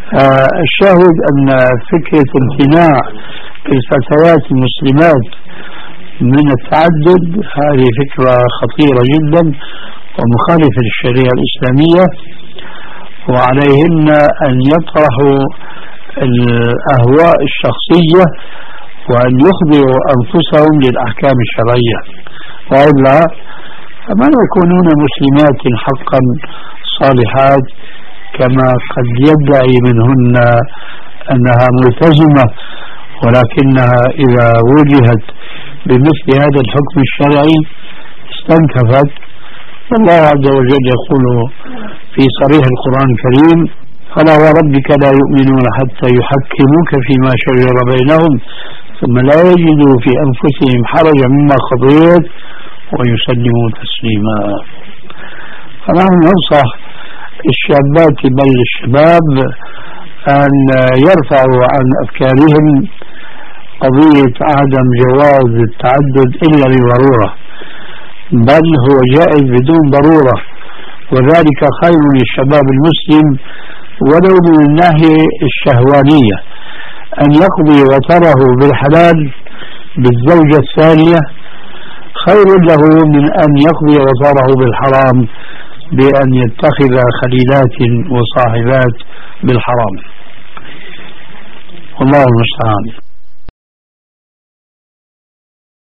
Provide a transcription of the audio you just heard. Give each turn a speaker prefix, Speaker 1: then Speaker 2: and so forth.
Speaker 1: الشاهد أن فكرة امتناع الفتيات المسلمات من التعدد هذه فكرة خطيرة جدا ومخالفة للشريعة الإسلامية، وعليهن أن يطرحوا الأهواء الشخصية وأن يخضعوا أنفسهم للأحكام الشرعية، وإلا فما يكونون مسلمات حقا صالحات كما قد يدعي منهن أنها ملتزمة، ولكنها إذا وجهت بمثل هذا الحكم الشرعي استنكفت. والله عز وجل يقول في صريح القرآن الكريم: فلا وربك لا يؤمنون حتى يحكموك فيما شجر بينهم ثم لا يجدوا في أنفسهم حرجا مما قضيت ويسلموا تسليما. فنحن ننصح الشابات بل الشباب أن يرفعوا عن أفكارهم قضية عدم جواز التعدد إلا لضرورة، بل هو جائز بدون ضرورة، وذلك خير للشباب المسلم ولو من الناحية الشهوانية، أن يقضي وتره بالحلال بالزوجة الثانية خير له من أن يقضي وتره بالحرام بأن يتخذ خليلات وصاحبات بالحرام. والله المستعان.